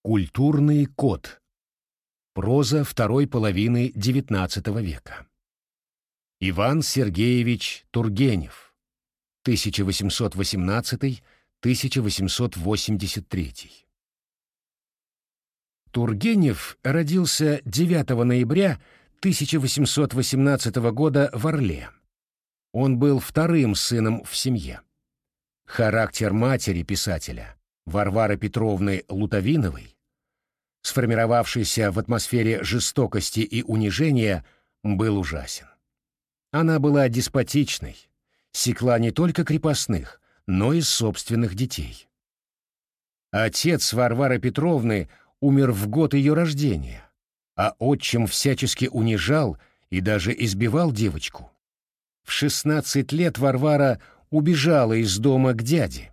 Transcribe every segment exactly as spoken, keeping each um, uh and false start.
Культурный код. Проза второй половины девятнадцатого века. Иван Сергеевич Тургенев. тысяча восемьсот восемнадцатый — тысяча восемьсот восемьдесят третий. Тургенев родился девятого ноября тысяча восемьсот восемнадцатого года в Орле. Он был вторым сыном в семье. Характер матери писателя, Варвары Петровны Лутовиновой, сформировавшийся в атмосфере жестокости и унижения, был ужасен. Она была деспотичной, секла не только крепостных, но и собственных детей. Отец Варвары Петровны умер в год ее рождения, а отчим всячески унижал и даже избивал девочку. В шестнадцать лет Варвара убежала из дома к дяде.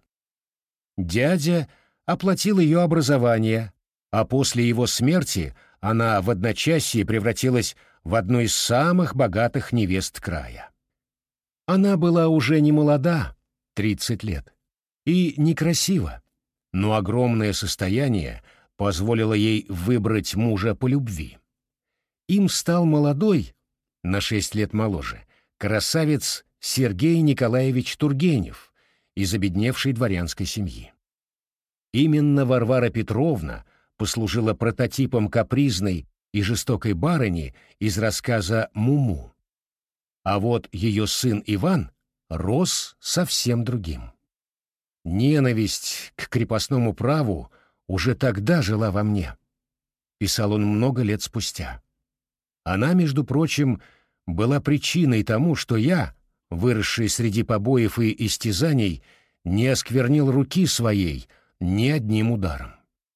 Дядя оплатил ее образование, а после его смерти она в одночасье превратилась в одну из самых богатых невест края. Она была уже не молода, тридцать лет, и некрасива, но огромное состояние позволило ей выбрать мужа по любви. Им стал молодой, на шесть лет моложе, красавец Сергей Николаевич Тургенев из обедневшей дворянской семьи. Именно Варвара Петровна послужила прототипом капризной и жестокой барыни из рассказа «Муму». А вот ее сын Иван рос совсем другим. «Ненависть к крепостному праву уже тогда жила во мне», — писал он много лет спустя. «Она, между прочим, была причиной тому, что я, выросший среди побоев и истязаний, не осквернил руки своей ни одним ударом».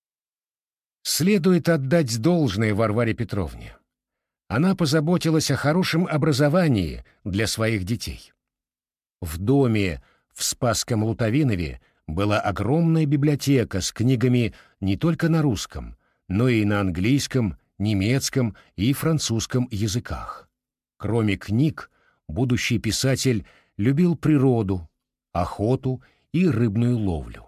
Следует отдать должное Варваре Петровне. Она позаботилась о хорошем образовании для своих детей. В доме в Спасском Лутовинове была огромная библиотека с книгами не только на русском, но и на английском, немецком и французском языках. Кроме книг, будущий писатель любил природу, охоту и рыбную ловлю.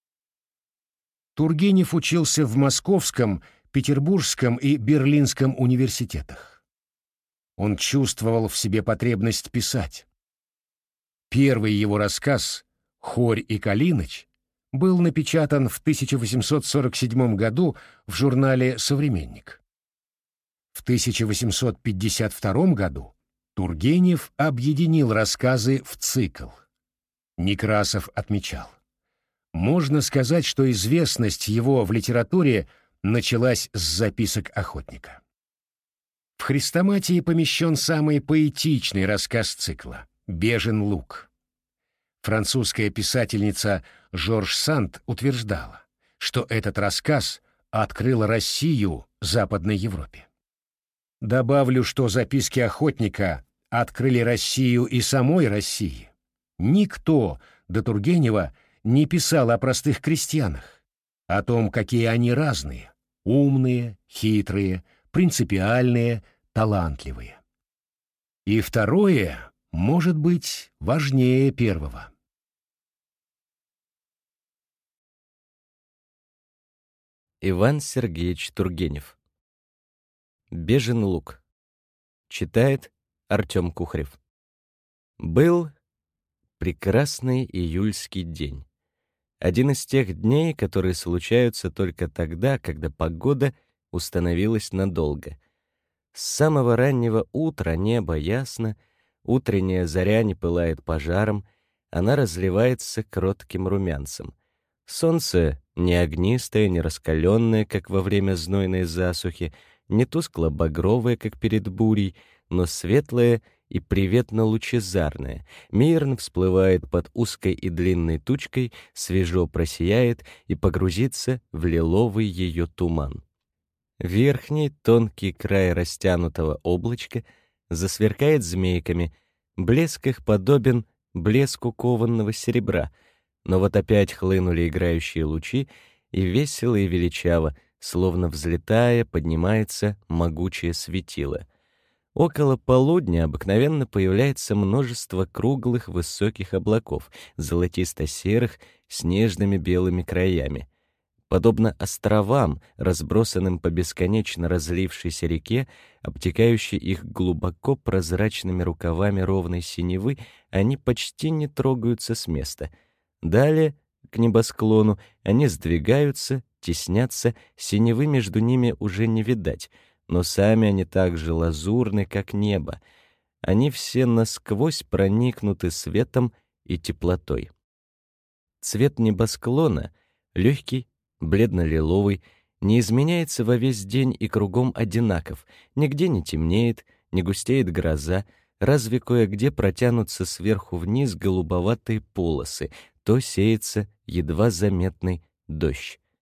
Тургенев учился в Московском, Петербургском и Берлинском университетах. Он чувствовал в себе потребность писать. Первый его рассказ «Хорь и Калиныч» был напечатан в тысяча восемьсот сорок седьмом году в журнале «Современник». В тысяча восемьсот пятьдесят втором году Тургенев объединил рассказы в цикл. Некрасов отмечал: можно сказать, что известность его в литературе началась с записок охотника. В хрестоматии помещен самый поэтичный рассказ цикла «Бежен луг». Французская писательница Жорж Санд утверждала, что этот рассказ открыл Россию Западной Европе. Добавлю, что записки охотника открыли Россию и самой России. Никто до Тургенева не писал о простых крестьянах, о том, какие они разные, умные, хитрые, принципиальные, талантливые. И второе может быть важнее первого. Иван Сергеевич Тургенев. «Бежен луг». Читает Артем Кухарев. Был прекрасный июльский день. Один из тех дней, которые случаются только тогда, когда погода установилась надолго. С самого раннего утра небо ясно, утренняя заря не пылает пожаром, она разливается кротким румянцем. Солнце не огнистое, не раскаленное, как во время знойной засухи, не тускло-багровое, как перед бурей, но светлое и приветно-лучезарное, мирно всплывает под узкой и длинной тучкой, свежо просияет и погрузится в лиловый ее туман. Верхний тонкий край растянутого облачка засверкает змейками, блеск их подобен блеску кованного серебра, но вот опять хлынули играющие лучи, и весело и величаво, словно взлетая, поднимается могучее светило. Около полудня обыкновенно появляется множество круглых высоких облаков, золотисто-серых, с нежными белыми краями. подобно островам, разбросанным по бесконечно разлившейся реке, обтекающей их глубоко прозрачными рукавами ровной синевы, они почти не трогаются с места. Далее, к небосклону, они сдвигаются, теснятся, синевы между ними уже не видать, но сами они так же лазурны, как небо. Они все насквозь проникнуты светом и теплотой. Цвет небосклона — легкий, бледно-лиловый, не изменяется во весь день и кругом одинаков, нигде не темнеет, не густеет гроза, разве кое-где протянутся сверху вниз голубоватые полосы, то сеется едва заметный дождь.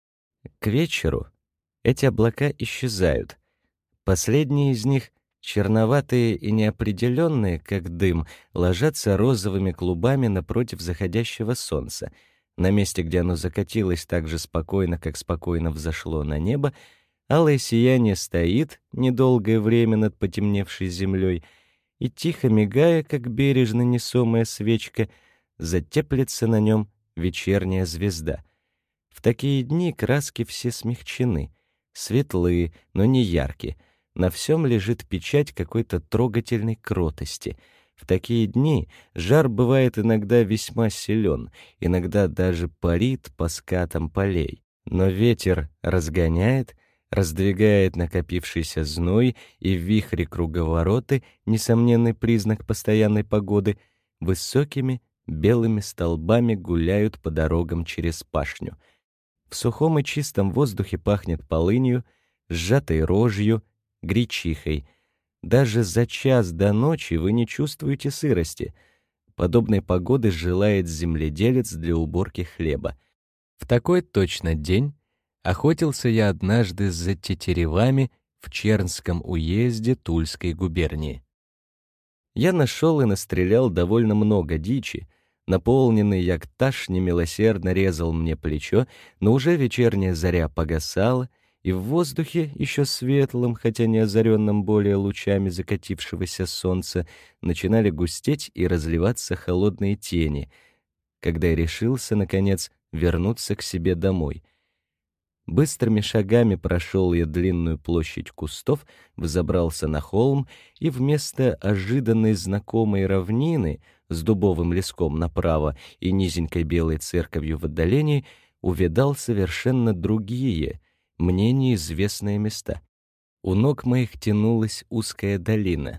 К вечеру эти облака исчезают. Последние из них, черноватые и неопределенные, как дым, ложатся розовыми клубами напротив заходящего солнца. На месте, где оно закатилось так же спокойно, как спокойно взошло на небо, алое сияние стоит недолгое время над потемневшей землей и, тихо мигая, как бережно несомая свечка, затеплится на нем вечерняя звезда. В такие дни краски все смягчены, светлые, но не яркие. На всем лежит печать какой-то трогательной кротости. В такие дни жар бывает иногда весьма силен, иногда даже парит по скатам полей. Но ветер разгоняет, раздвигает накопившийся зной, и в вихре круговороты, несомненный признак постоянной погоды, высокими белыми столбами гуляют по дорогам через пашню. В сухом и чистом воздухе пахнет полынью, сжатой рожью, гречихой. Даже за час до ночи вы не чувствуете сырости. Подобной погоды желает земледелец для уборки хлеба. В такой точно день охотился я однажды за тетеревами в Чернском уезде Тульской губернии. Я нашел и настрелял довольно много дичи. Наполненный якташ немилосердно резал мне плечо, но уже вечерняя заря погасала, и в воздухе, еще светлым, хотя не озаренным более лучами закатившегося солнца, начинали густеть и разливаться холодные тени, когда я решился, наконец, вернуться к себе домой. Быстрыми шагами прошел я длинную площадь кустов, взобрался на холм, и вместо ожиданной знакомой равнины с дубовым леском направо и низенькой белой церковью в отдалении увидал совершенно другие, мне неизвестные места. У ног моих тянулась узкая долина.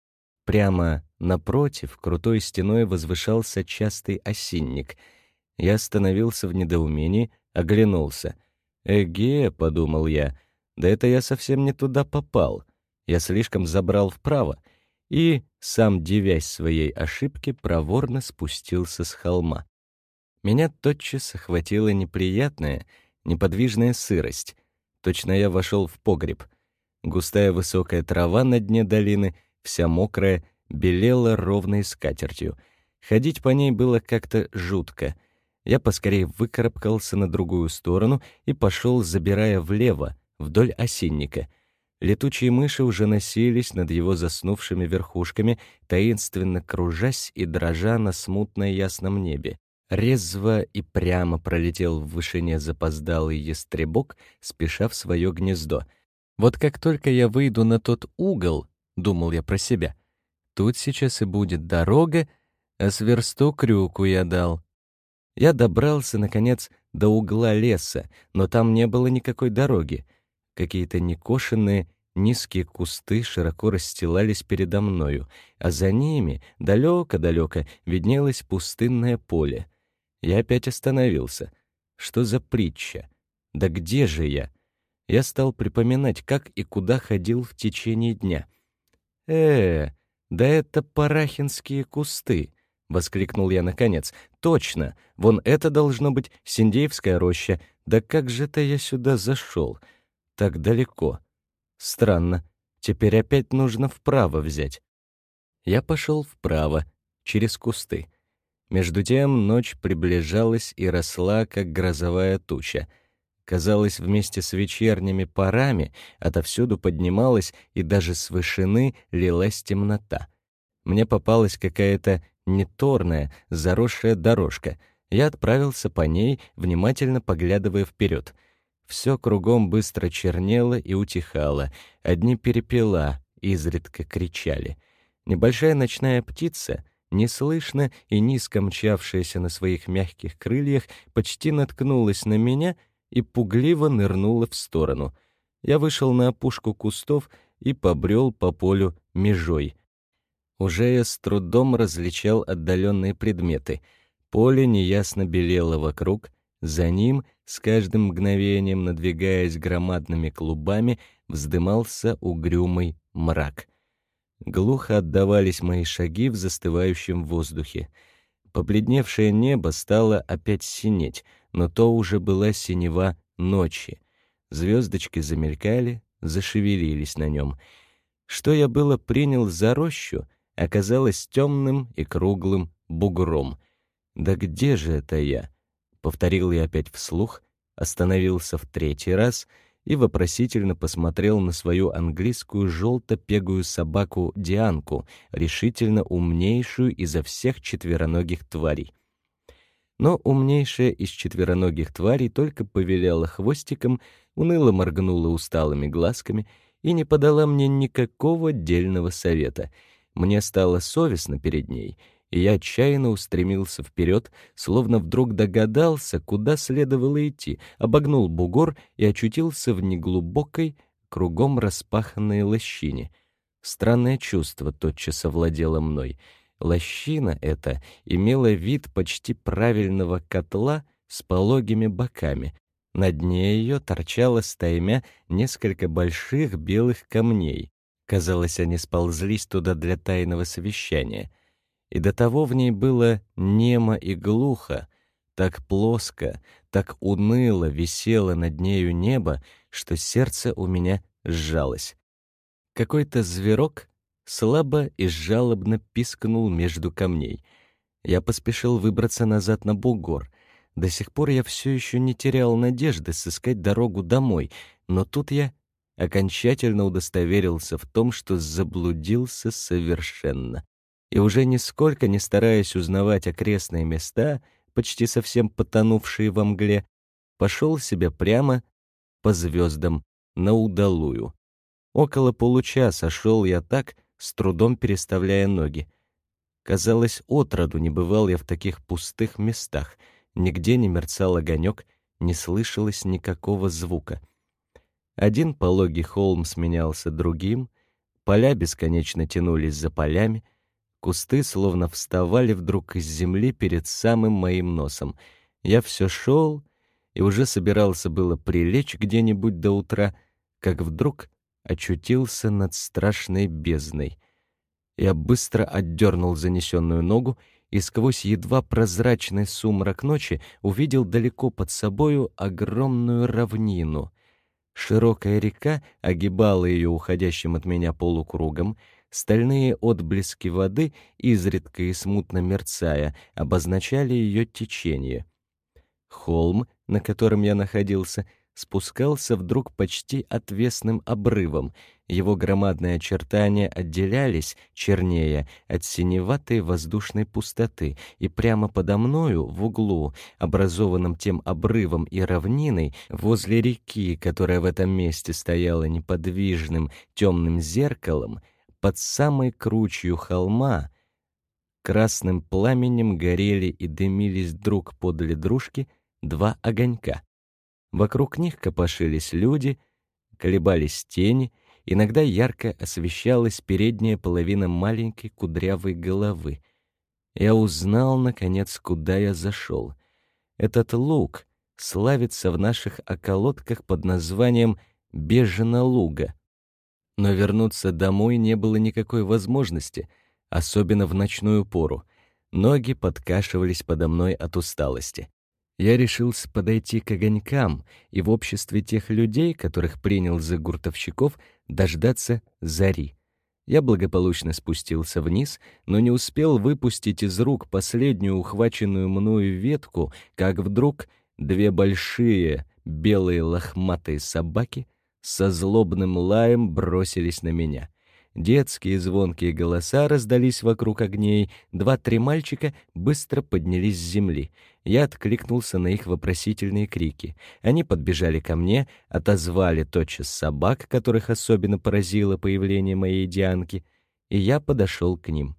Прямо напротив крутой стеной возвышался частый осинник. Я остановился в недоумении, оглянулся. «Эге», — подумал я, — «да это я совсем не туда попал. Я слишком забрал вправо». И, сам дивясь своей ошибке, проворно спустился с холма. Меня тотчас охватила неприятная, неподвижная сырость. Точно я вошел в погреб. Густая высокая трава на дне долины, вся мокрая, белела ровной скатертью. Ходить по ней было как-то жутко. Я поскорее выкарабкался на другую сторону и пошел, забирая влево, вдоль осинника. Летучие мыши уже носились над его заснувшими верхушками, таинственно кружась и дрожа на смутно ясном небе. Резво и прямо пролетел в вышине запоздалый ястребок, спеша в свое гнездо. Вот как только я выйду на тот угол, думал я про себя, тут сейчас и будет дорога, а с версту крюку я дал. Я добрался, наконец, до угла леса, но там не было никакой дороги. Какие-то некошенные, низкие кусты широко расстилались передо мною, а за ними, далеко-далеко, виднелось пустынное поле. Я опять остановился. Что за притча? Да где же я? Я стал припоминать, как и куда ходил в течение дня. «Э, да это парахинские кусты!» — воскликнул я наконец. «Точно! Вон это должно быть Синдеевская роща. Да как же-то я сюда зашел? Так далеко. Странно. Теперь опять нужно вправо взять». Я пошел вправо, через кусты. Между тем ночь приближалась и росла, как грозовая туча. Казалось, вместе с вечерними парами отовсюду поднималась и даже с вышины лилась темнота. Мне попалась какая-то неторная, заросшая дорожка. Я отправился по ней, внимательно поглядывая вперед. Все кругом быстро чернело и утихало, одни перепела изредка кричали. Небольшая ночная птица, неслышно и низко мчавшаяся на своих мягких крыльях, почти наткнулась на меня и пугливо нырнула в сторону. Я вышел на опушку кустов и побрел по полю межой. Уже я с трудом различал отдаленные предметы. Поле неясно белело вокруг, за ним, с каждым мгновением надвигаясь громадными клубами, вздымался угрюмый мрак. Глухо отдавались мои шаги в застывающем воздухе. Побледневшее небо стало опять синеть, но то уже была синева ночи. Звездочки замелькали, зашевелились на нем. Что я было принял за рощу, оказалось темным и круглым бугром. «Да где же это я?» — повторил я опять вслух, остановился в третий раз и вопросительно посмотрел на свою английскую желто-пегую собаку Дианку, решительно умнейшую изо всех четвероногих тварей. Но умнейшая из четвероногих тварей только повиляла хвостиком, уныло моргнула усталыми глазками и не подала мне никакого дельного совета. Мне стало совестно перед ней, и я отчаянно устремился вперед, словно вдруг догадался, куда следовало идти, обогнул бугор и очутился в неглубокой, кругом распаханной лощине. Странное чувство тотчас овладело мной. Лощина эта имела вид почти правильного котла с пологими боками. На дне ее торчало стаймя несколько больших белых камней. Казалось, они сползлись туда для тайного совещания. И до того в ней было немо и глухо, так плоско, так уныло висело над нею небо, что сердце у меня сжалось. Какой-то зверок слабо и жалобно пискнул между камней. Я поспешил выбраться назад на бугор. До сих пор я все еще не терял надежды сыскать дорогу домой, но тут я окончательно удостоверился в том, что заблудился совершенно. И уже нисколько не стараясь узнавать окрестные места, почти совсем потонувшие во мгле, пошел себе прямо по звездам на удалую. Около получаса шел я так, с трудом переставляя ноги. Казалось, отроду не бывал я в таких пустых местах. Нигде не мерцал огонек, не слышалось никакого звука. Один пологий холм сменялся другим, поля бесконечно тянулись за полями, кусты словно вставали вдруг из земли перед самым моим носом. Я все шел и уже собирался было прилечь где-нибудь до утра, как вдруг очутился над страшной бездной. Я быстро отдернул занесенную ногу и сквозь едва прозрачный сумрак ночи увидел далеко под собою огромную равнину. Широкая река огибала ее уходящим от меня полукругом, стальные отблески воды, изредка и смутно мерцая, обозначали ее течение. Холм, на котором я находился, спускался вдруг почти отвесным обрывом. Его громадные очертания отделялись, чернее, от синеватой воздушной пустоты, и прямо подо мною, в углу, образованном тем обрывом и равниной, возле реки, которая в этом месте стояла неподвижным темным зеркалом, под самой кручью холма, красным пламенем горели и дымились друг подле дружки два огонька. Вокруг них копошились люди, колебались тени, иногда ярко освещалась передняя половина маленькой кудрявой головы. Я узнал, наконец, куда я зашел. Этот луг славится в наших околотках под названием Бежина луга. Но вернуться домой не было никакой возможности, особенно в ночную пору. Ноги подкашивались подо мной от усталости. Я решился подойти к огонькам и в обществе тех людей, которых принял за гуртовщиков, дождаться зари. Я благополучно спустился вниз, но не успел выпустить из рук последнюю ухваченную мною ветку, как вдруг две большие белые лохматые собаки со злобным лаем бросились на меня. Детские звонкие голоса раздались вокруг огней, два-три мальчика быстро поднялись с земли. Я откликнулся на их вопросительные крики. Они подбежали ко мне, отозвали тотчас собак, которых особенно поразило появление моей Дианки, и я подошел к ним.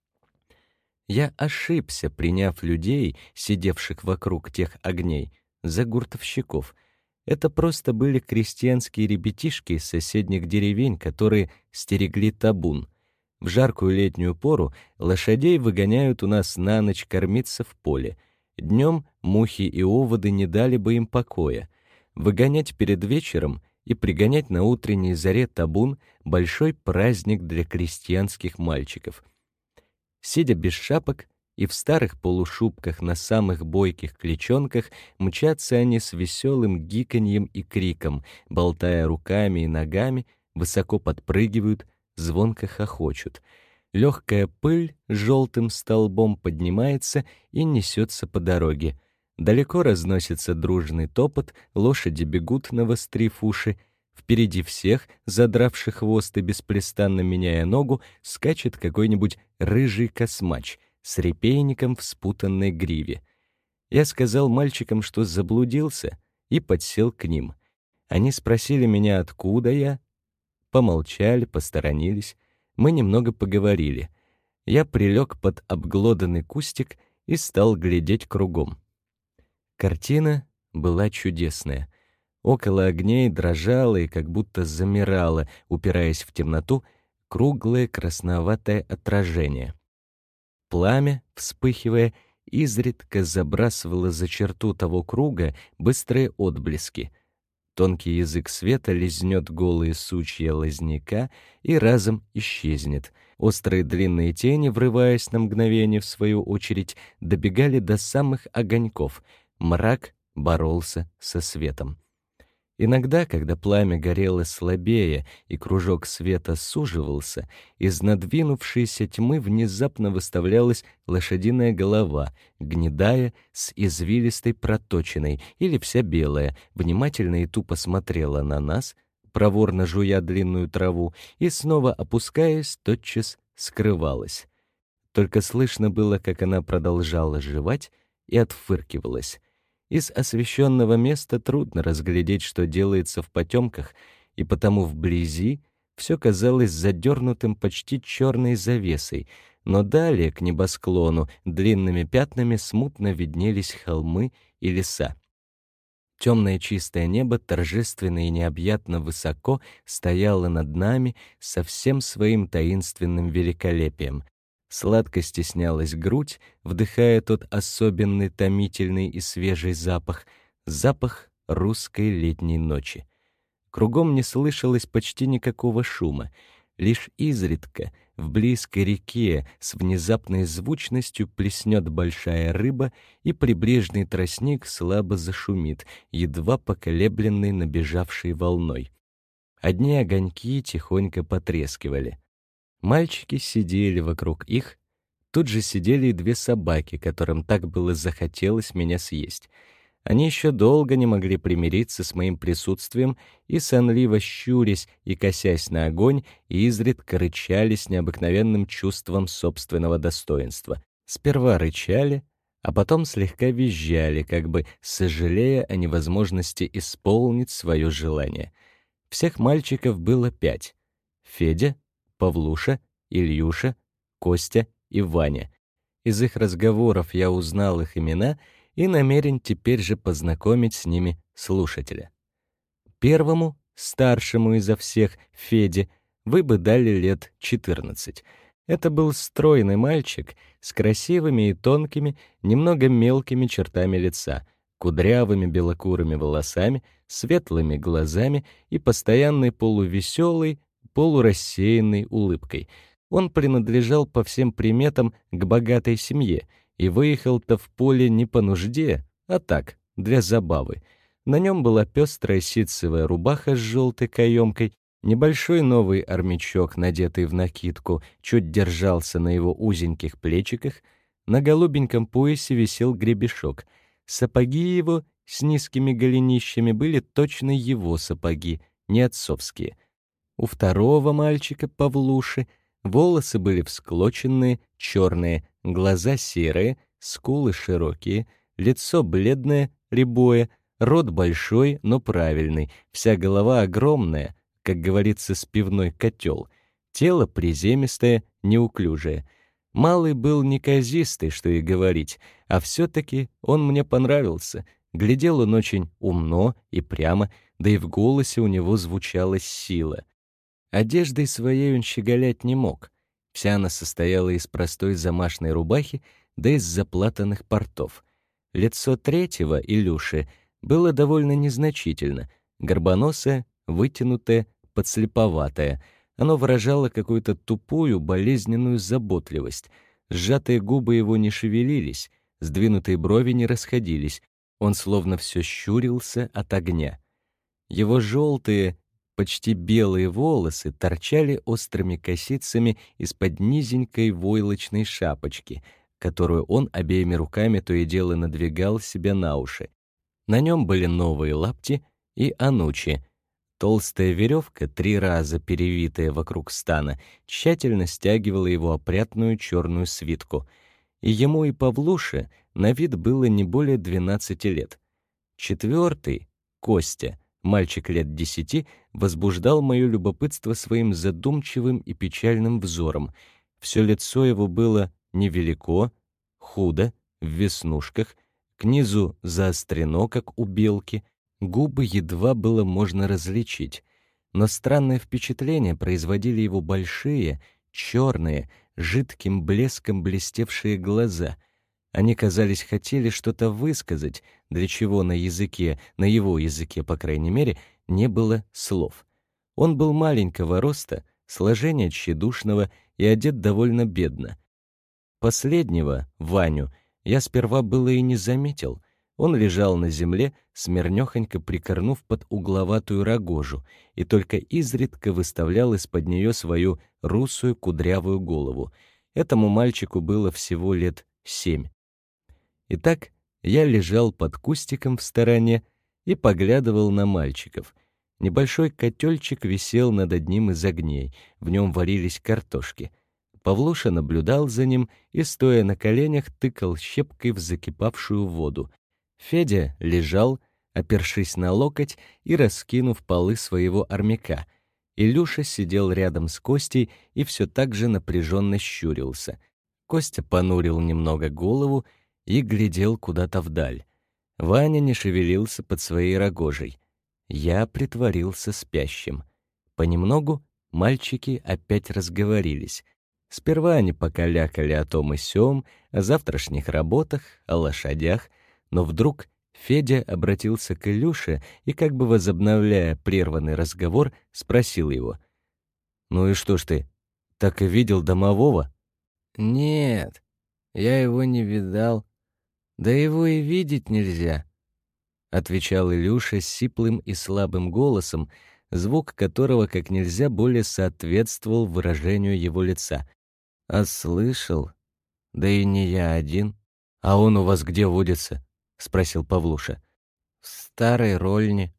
Я ошибся, приняв людей, сидевших вокруг тех огней, за гуртовщиков. Это просто были крестьянские ребятишки из соседних деревень, которые стерегли табун. В жаркую летнюю пору лошадей выгоняют у нас на ночь кормиться в поле. Днем мухи и оводы не дали бы им покоя. Выгонять перед вечером и пригонять на утренней заре табун — большой праздник для крестьянских мальчиков. Сидя без шапок и в старых полушубках на самых бойких клячонках, мчатся они с веселым гиканьем и криком, болтая руками и ногами, высоко подпрыгивают, звонко хохочут. Легкая пыль желтым столбом поднимается и несется по дороге. Далеко разносится дружный топот, лошади бегут, навострив уши. Впереди всех, задравший хвост и беспрестанно меняя ногу, скачет какой-нибудь рыжий космач с репейником в спутанной гриве. Я сказал мальчикам, что заблудился, и подсел к ним. Они спросили меня, откуда я. Помолчали, посторонились. Мы немного поговорили. Я прилег под обглоданный кустик и стал глядеть кругом. Картина была чудесная. Около огней дрожало и как будто замирало, упираясь в темноту, круглое красноватое отражение. Пламя, вспыхивая, изредка забрасывало за черту того круга быстрые отблески. Тонкий язык света лизнет голые сучья лозняка и разом исчезнет. Острые длинные тени, врываясь на мгновение в свою очередь, добегали до самых огоньков. Мрак боролся со светом. Иногда, когда пламя горело слабее и кружок света суживался, из надвинувшейся тьмы внезапно выставлялась лошадиная голова, гнедая, с извилистой проточиной, или вся белая, внимательно и тупо смотрела на нас, проворно жуя длинную траву, и снова, опускаясь, тотчас скрывалась. Только слышно было, как она продолжала жевать и отфыркивалась. Из освещенного места трудно разглядеть, что делается в потемках, и потому вблизи все казалось задернутым почти черной завесой, но далее к небосклону длинными пятнами смутно виднелись холмы и леса. Темное чистое небо торжественно и необъятно высоко стояло над нами со всем своим таинственным великолепием. Сладко стеснялась грудь, вдыхая тот особенный томительный и свежий запах, запах русской летней ночи. Кругом не слышалось почти никакого шума. Лишь изредка в близкой реке с внезапной звучностью плеснет большая рыба, и прибрежный тростник слабо зашумит, едва поколебленный набежавшей волной. Одни огоньки тихонько потрескивали. Мальчики сидели вокруг их. Тут же сидели и две собаки, которым так было захотелось меня съесть. Они еще долго не могли примириться с моим присутствием и, сонливо щурясь и косясь на огонь, изредка рычали с необыкновенным чувством собственного достоинства. Сперва рычали, а потом слегка визжали, как бы сожалея о невозможности исполнить свое желание. Всех мальчиков было пять. Федя, Павлуша, Ильюша, Костя и Ваня. Из их разговоров я узнал их имена и намерен теперь же познакомить с ними слушателя. Первому, старшему изо всех, Феде, вы бы дали лет четырнадцать. Это был стройный мальчик с красивыми и тонкими, немного мелкими чертами лица, кудрявыми белокурыми волосами, светлыми глазами и постоянной полувеселой, полурассеянной улыбкой. Он принадлежал по всем приметам к богатой семье и выехал-то в поле не по нужде, а так, для забавы. На нем была пестрая ситцевая рубаха с желтой каемкой, небольшой новый армячок, надетый в накидку, чуть держался на его узеньких плечиках, на голубеньком поясе висел гребешок. Сапоги его с низкими голенищами были точно его сапоги, не отцовские. У второго мальчика, Павлуши, волосы были всклоченные, черные, глаза серые, скулы широкие, лицо бледное, рябое, рот большой, но правильный, вся голова огромная, как говорится, с пивной котел, тело приземистое, неуклюжее. Малый был неказистый, что и говорить, а все-таки он мне понравился. Глядел он очень умно и прямо, да и в голосе у него звучала сила. Одеждой своей он щеголять не мог. Вся она состояла из простой замашной рубахи, да из заплатанных портов. Лицо третьего, Илюши, было довольно незначительно, горбоносое, вытянутое, подслеповатое. Оно выражало какую-то тупую, болезненную заботливость. Сжатые губы его не шевелились, сдвинутые брови не расходились. Он словно все щурился от огня. Его желтые, почти белые волосы торчали острыми косицами из-под низенькой войлочной шапочки, которую он обеими руками то и дело надвигал себе на уши. На нем были новые лапти и анучи. Толстая веревка, три раза перевитая вокруг стана, тщательно стягивала его опрятную черную свитку. И ему и Павлуше на вид было не более двенадцати лет. Четвертый, Костя, мальчик лет десяти, возбуждал мое любопытство своим задумчивым и печальным взором. Все лицо его было невелико, худо, в веснушках, к низу заострено, как у белки, губы едва было можно различить. Но странное впечатление производили его большие, черные, жидким блеском блестевшие глаза. Они, казались, хотели что-то высказать, для чего на языке, на его языке, по крайней мере, не было слов. Он был маленького роста, сложения тщедушного и одет довольно бедно. Последнего, Ваню, я сперва было и не заметил. Он лежал на земле, смирнёхонько прикорнув под угловатую рогожу, и только изредка выставлял из-под нее свою русую кудрявую голову. Этому мальчику было всего лет семь. Итак, я лежал под кустиком в стороне и поглядывал на мальчиков. Небольшой котельчик висел над одним из огней, в нем варились картошки. Павлуша наблюдал за ним и, стоя на коленях, тыкал щепкой в закипавшую воду. Федя лежал, опершись на локоть и раскинув полы своего армяка. Илюша сидел рядом с Костей и все так же напряженно щурился. Костя понурил немного голову и глядел куда-то вдаль. Ваня не шевелился под своей рогожей. Я притворился спящим. Понемногу мальчики опять разговорились. Сперва они покалякали о том и сём, о завтрашних работах, о лошадях, но вдруг Федя обратился к Илюше и, как бы возобновляя прерванный разговор, спросил его: «Ну и что ж ты, так и видел домового?» «Нет, я его не видал. Да его и видеть нельзя», — отвечал Илюша сиплым и слабым голосом, звук которого как нельзя более соответствовал выражению его лица. «А слышал? Да и не я один». «А он у вас где водится?» — спросил Павлуша. «В старой рольне».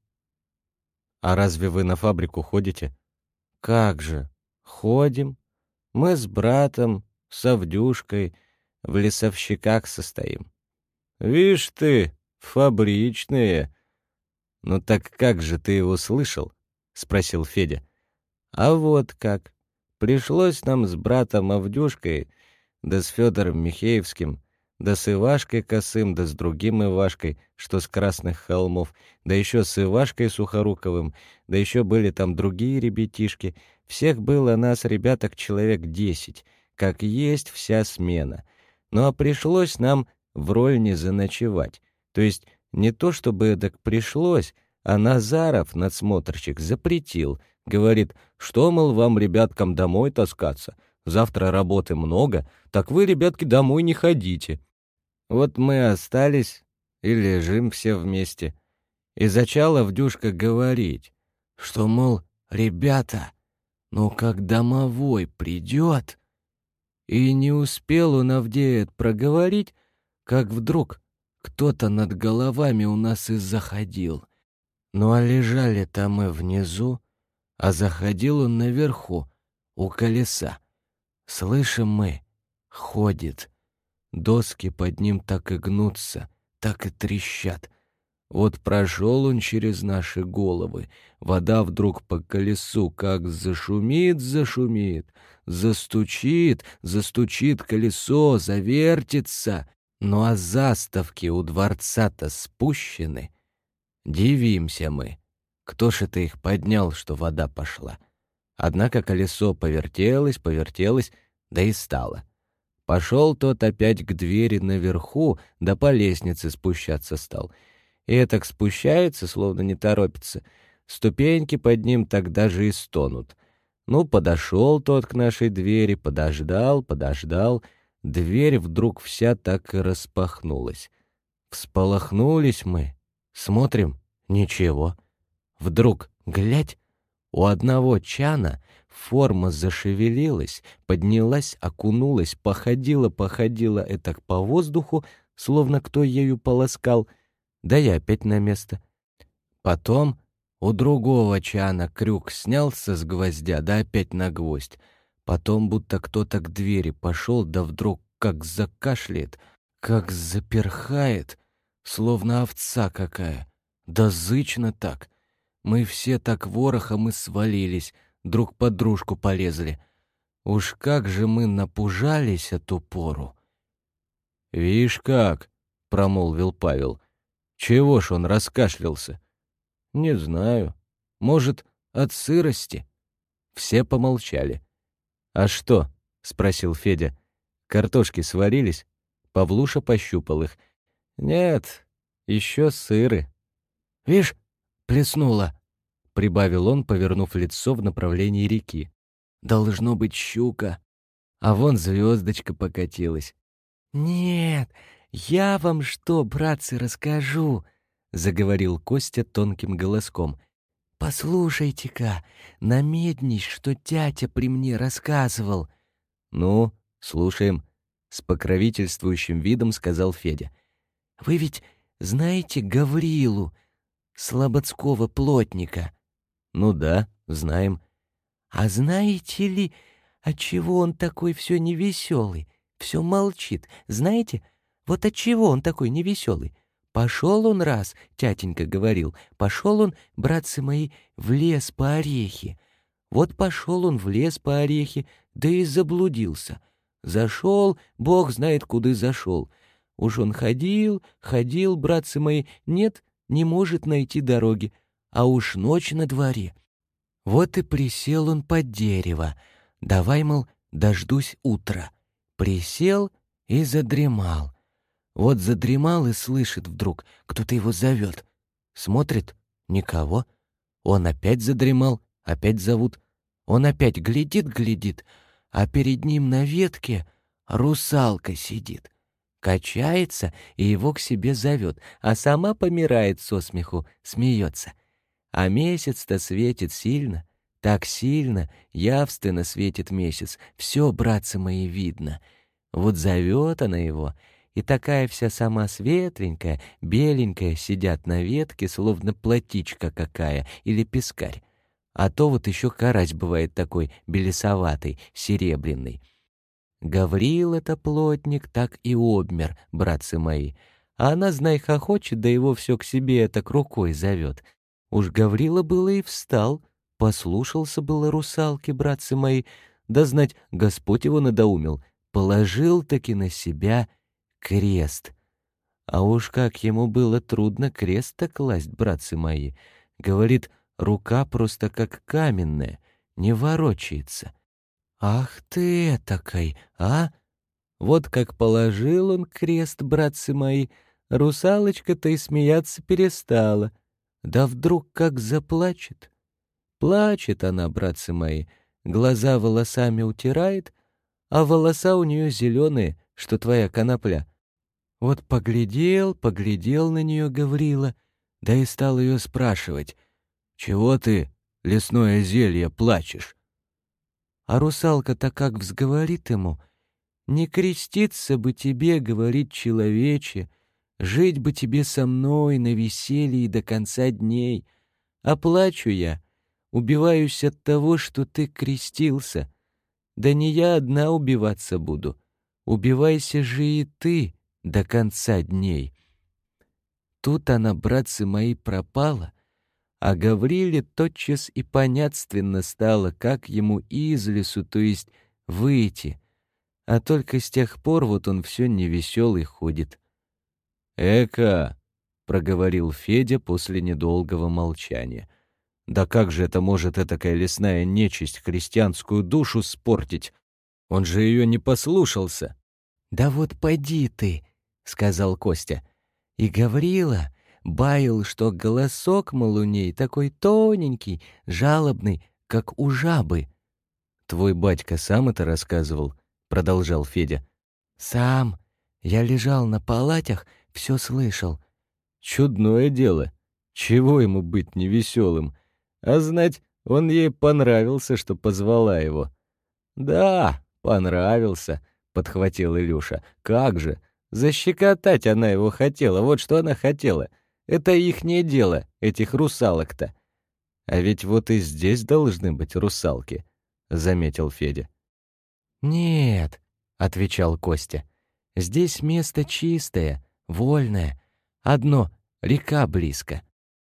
«А разве вы на фабрику ходите?» «Как же, ходим. Мы с братом, с Авдюшкой, в лесовщиках состоим». «Вишь ты, фабричные!» «Ну так как же ты его слышал?» — спросил Федя. «А вот как. Пришлось нам с братом Авдюшкой, да с Федором Михеевским, да с Ивашкой Косым, да с другим Ивашкой, что с Красных холмов, да еще с Ивашкой Сухоруковым, да еще были там другие ребятишки. Всех было нас, ребяток, человек десять, как есть вся смена. Ну а пришлось нам в Рольне заночевать. То есть не то чтобы так пришлось, а Назаров, надсмотрщик, запретил. Говорит, что, мол, вам, ребяткам, домой таскаться? Завтра работы много, так вы, ребятки, домой не ходите. Вот мы остались и лежим все вместе. И зачал Авдюшка говорить, что, мол, ребята, ну как домовой придет. И не успел он, Авдеет, проговорить, как вдруг кто-то над головами у нас и заходил. Ну а лежали-то мы внизу, А заходил он наверху, у колеса. Слышим мы, ходит. Доски под ним так и гнутся, так и трещат. Вот прошел он через наши головы, вода вдруг по колесу как зашумит, зашумит, застучит, застучит колесо, завертится. Ну а заставки у дворца-то спущены. Дивимся мы, кто ж это их поднял, что вода пошла. Однако колесо повертелось, повертелось, да и стало. Пошел тот опять к двери наверху, да по лестнице спущаться стал. И этак спущается, словно не торопится. Ступеньки под ним тогда же и стонут. Ну, подошел тот к нашей двери, подождал, подождал. Дверь вдруг вся так и распахнулась. Всполохнулись мы. Смотрим — ничего. Вдруг, глядь, у одного чана форма зашевелилась, поднялась, окунулась, походила-походила этак по воздуху, словно кто ею полоскал, да и опять на место. Потом у другого чана крюк снялся с гвоздя, да опять на гвоздь. Потом будто кто-то к двери пошел, да вдруг как закашляет, как заперхает, словно овца какая. Да зычно так. Мы все так ворохом и свалились, друг под дружку полезли. Уж как же мы напужались эту пору. — Вишь как, — промолвил Павел, — чего ж он раскашлялся? — Не знаю. Может, от сырости? Все помолчали. — А что? — спросил Федя. — Картошки сварились? Павлуша пощупал их. — Нет, еще сыры. — Вишь, плеснуло, — прибавил он, повернув лицо в направлении реки. — Должно быть щука. А вон звездочка покатилась. — Нет, я вам что, братцы, расскажу, — заговорил Костя тонким голоском. — Послушайте-ка, намеднись, что тятя при мне рассказывал. — Ну, слушаем, — с покровительствующим видом сказал Федя. — Вы ведь знаете Гаврилу, слободского плотника? — Ну да, знаем. — А знаете ли, отчего он такой все невеселый, все молчит? Знаете, вот отчего он такой невеселый? Пошел он раз, тятенька говорил, пошел он, братцы мои, в лес по орехи. Вот пошел он в лес по орехи, да и заблудился. Зашел, бог знает, куда зашел. Уж он ходил, ходил, братцы мои, нет, не может найти дороги. А уж ночь на дворе. Вот и присел он под дерево. Давай, мол, дождусь утра. Присел и задремал. Вот задремал и слышит вдруг, кто-то его зовет. Смотрит — никого. Он опять задремал, опять зовут. Он опять глядит-глядит, а перед ним на ветке русалка сидит. Качается и его к себе зовет, а сама помирает со смеху, смеется. А месяц-то светит сильно, так сильно, явственно светит месяц. Все, братцы мои, видно. Вот зовет она его, и такая вся сама светленькая, беленькая, сидят на ветке, словно плотичка какая или пескарь. А то вот еще карась бывает такой белесоватый, серебряный. Гаврил это плотник, так и обмер, братцы мои. А она, знай, хохочет, да его все к себе так рукой зовет. Уж Гаврила было и встал, послушался было русалки, братцы мои, да знать, Господь его надоумил, положил-таки на себя крест. А уж как ему было трудно крест-то класть, братцы мои. Говорит, рука просто как каменная, не ворочается. Ах ты этакой, а? Вот как положил он крест, братцы мои, русалочка-то и смеяться перестала. Да вдруг как заплачет. Плачет она, братцы мои, глаза волосами утирает, а волоса у нее зеленые, что твоя конопля. Вот поглядел, поглядел на нее Гаврила, да и стал ее спрашивать, «Чего ты, лесное зелье, плачешь?» А русалка-то как взговорит ему, «Не креститься бы тебе, — говорит человече, — жить бы тебе со мной на веселье до конца дней. А плачу я, убиваюсь от того, что ты крестился. Да не я одна убиваться буду. Убивайся же и ты до конца дней. Тут она, братцы мои, пропала, а Гавриле тотчас и понятственно стало, как ему из лесу, то есть выйти. А только с тех пор вот он все невеселый ходит. «Эка!» — проговорил Федя после недолгого молчания. «Да как же это может этакая лесная нечисть христианскую душу спортить? Он же ее не послушался!» «Да вот поди ты!» — сказал Костя. И Гаврила баял, что голосок, мол, у ней такой тоненький, жалобный, как у жабы. «Твой батька сам это рассказывал?» — продолжал Федя. «Сам. Я лежал на палатях, все слышал». «Чудное дело. Чего ему быть невеселым? А знать, он ей понравился, что позвала его». «Да, понравился», — подхватил Илюша. «Как же! Защекотать она его хотела, вот что она хотела. Это ихнее дело, этих русалок-то». «А ведь вот и здесь должны быть русалки», — заметил Федя. «Нет», — отвечал Костя, — «здесь место чистое, вольное. Одно — река близко».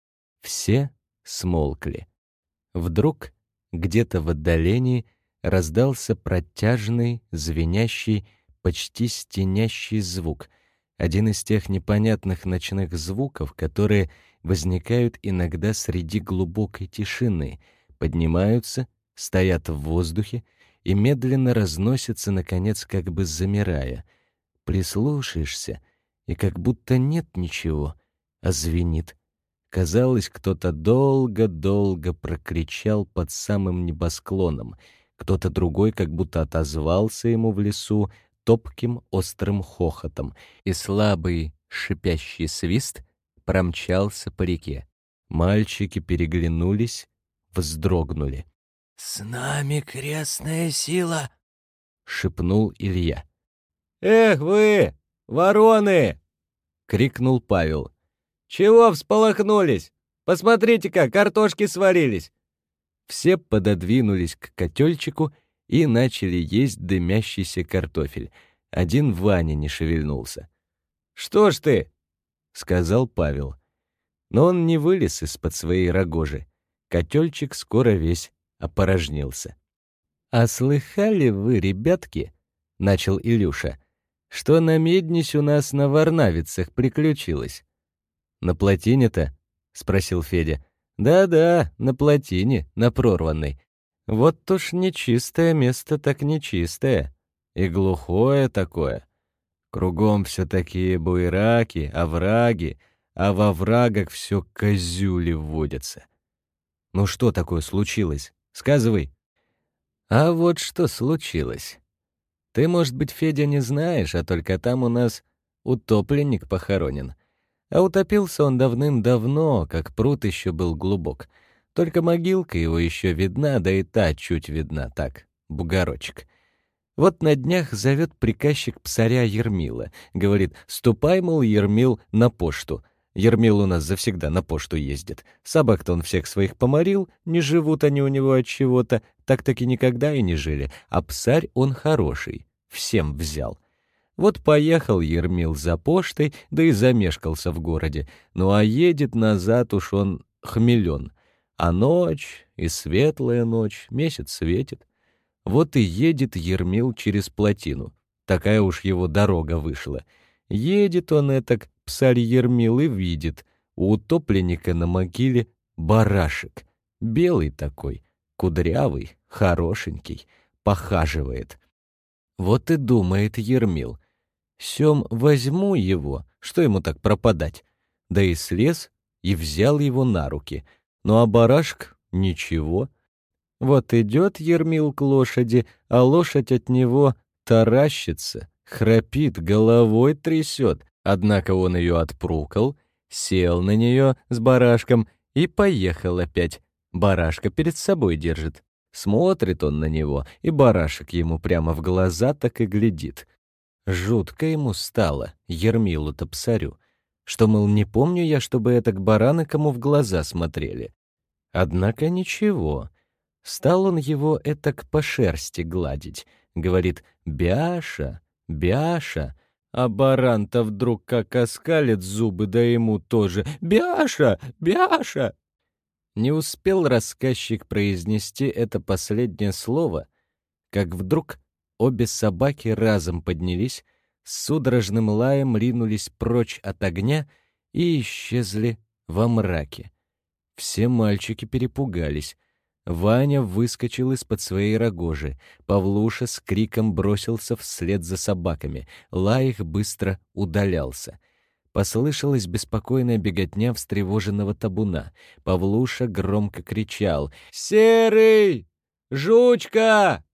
Все смолкли. Вдруг где-то в отдалении раздался протяжный, звенящий, почти стенящий звук, один из тех непонятных ночных звуков, которые возникают иногда среди глубокой тишины, поднимаются, стоят в воздухе и медленно разносятся, наконец, как бы замирая. Прислушаешься, и как будто нет ничего, а звенит. Казалось, кто-то долго-долго прокричал под самым небосклоном, кто-то другой как будто отозвался ему в лесу топким острым хохотом, и слабый шипящий свист промчался по реке. Мальчики переглянулись, вздрогнули. «С нами крестная сила!» — шепнул Илья. «Эх вы, вороны!» — крикнул Павел. «Чего всполохнулись? Посмотрите-ка, картошки сварились!» Все пододвинулись к котельчику и начали есть дымящийся картофель. Один Ваня не шевельнулся. «Что ж ты?» — сказал Павел. Но он не вылез из-под своей рогожи. Котельчик скоро весь опорожнился. «А слыхали вы, ребятки, — начал Илюша, — что на меднись у нас на Варнавицах приключилось?» «На плотине-то?» — спросил Федя. «Да-да, на плотине, на прорванной. Вот уж нечистое место так нечистое. И глухое такое. Кругом все такие буераки, овраги, а во врагах все козюли водятся». «Ну что такое случилось? Сказывай». «А вот что случилось. Ты, может быть, Федя, не знаешь, а только там у нас утопленник похоронен. А утопился он давным-давно, как пруд еще был глубок. Только могилка его еще видна, да и та чуть видна, так, бугорочек. Вот на днях зовет приказчик псаря Ермила. Говорит: «Ступай, мол, Ермил, на пошту». Ермил у нас завсегда на пошту ездит. Собак-то он всех своих поморил, не живут они у него от чего-то, так-таки никогда и не жили. А псарь он хороший, всем взял. Вот поехал Ермил за поштой, да и замешкался в городе. Ну а едет назад уж он хмелен. А ночь, и светлая ночь, месяц светит. Вот и едет Ермил через плотину. Такая уж его дорога вышла. Едет он этак, псарь Ермил, и видит, у утопленника на могиле барашек. Белый такой, кудрявый, хорошенький, похаживает. Вот и думает Ермил: сём возьму его, что ему так пропадать? Да и слез, и взял его на руки. Ну а барашек — ничего. Вот идет Ермил к лошади, а лошадь от него таращится, храпит, головой трясет. Однако он ее отпрукал, сел на нее с барашком и поехал опять. Барашка перед собой держит. Смотрит он на него, и барашек ему прямо в глаза так и глядит. Жутко ему стало, Ермилу-то псарю, что, мол, не помню я, чтобы это к баранам кому в глаза смотрели. Однако ничего. Стал он его этак по шерсти гладить. Говорит: «Бяша, Бяша». А баран-то вдруг как оскалит зубы, да ему тоже: «Бяша, Бяша». Не успел рассказчик произнести это последнее слово, как вдруг обе собаки разом поднялись, с судорожным лаем ринулись прочь от огня и исчезли во мраке. Все мальчики перепугались. Ваня выскочил из-под своей рогожи. Павлуша с криком бросился вслед за собаками. Лай их быстро удалялся. Послышалась беспокойная беготня встревоженного табуна. Павлуша громко кричал: «Серый! Жучка!»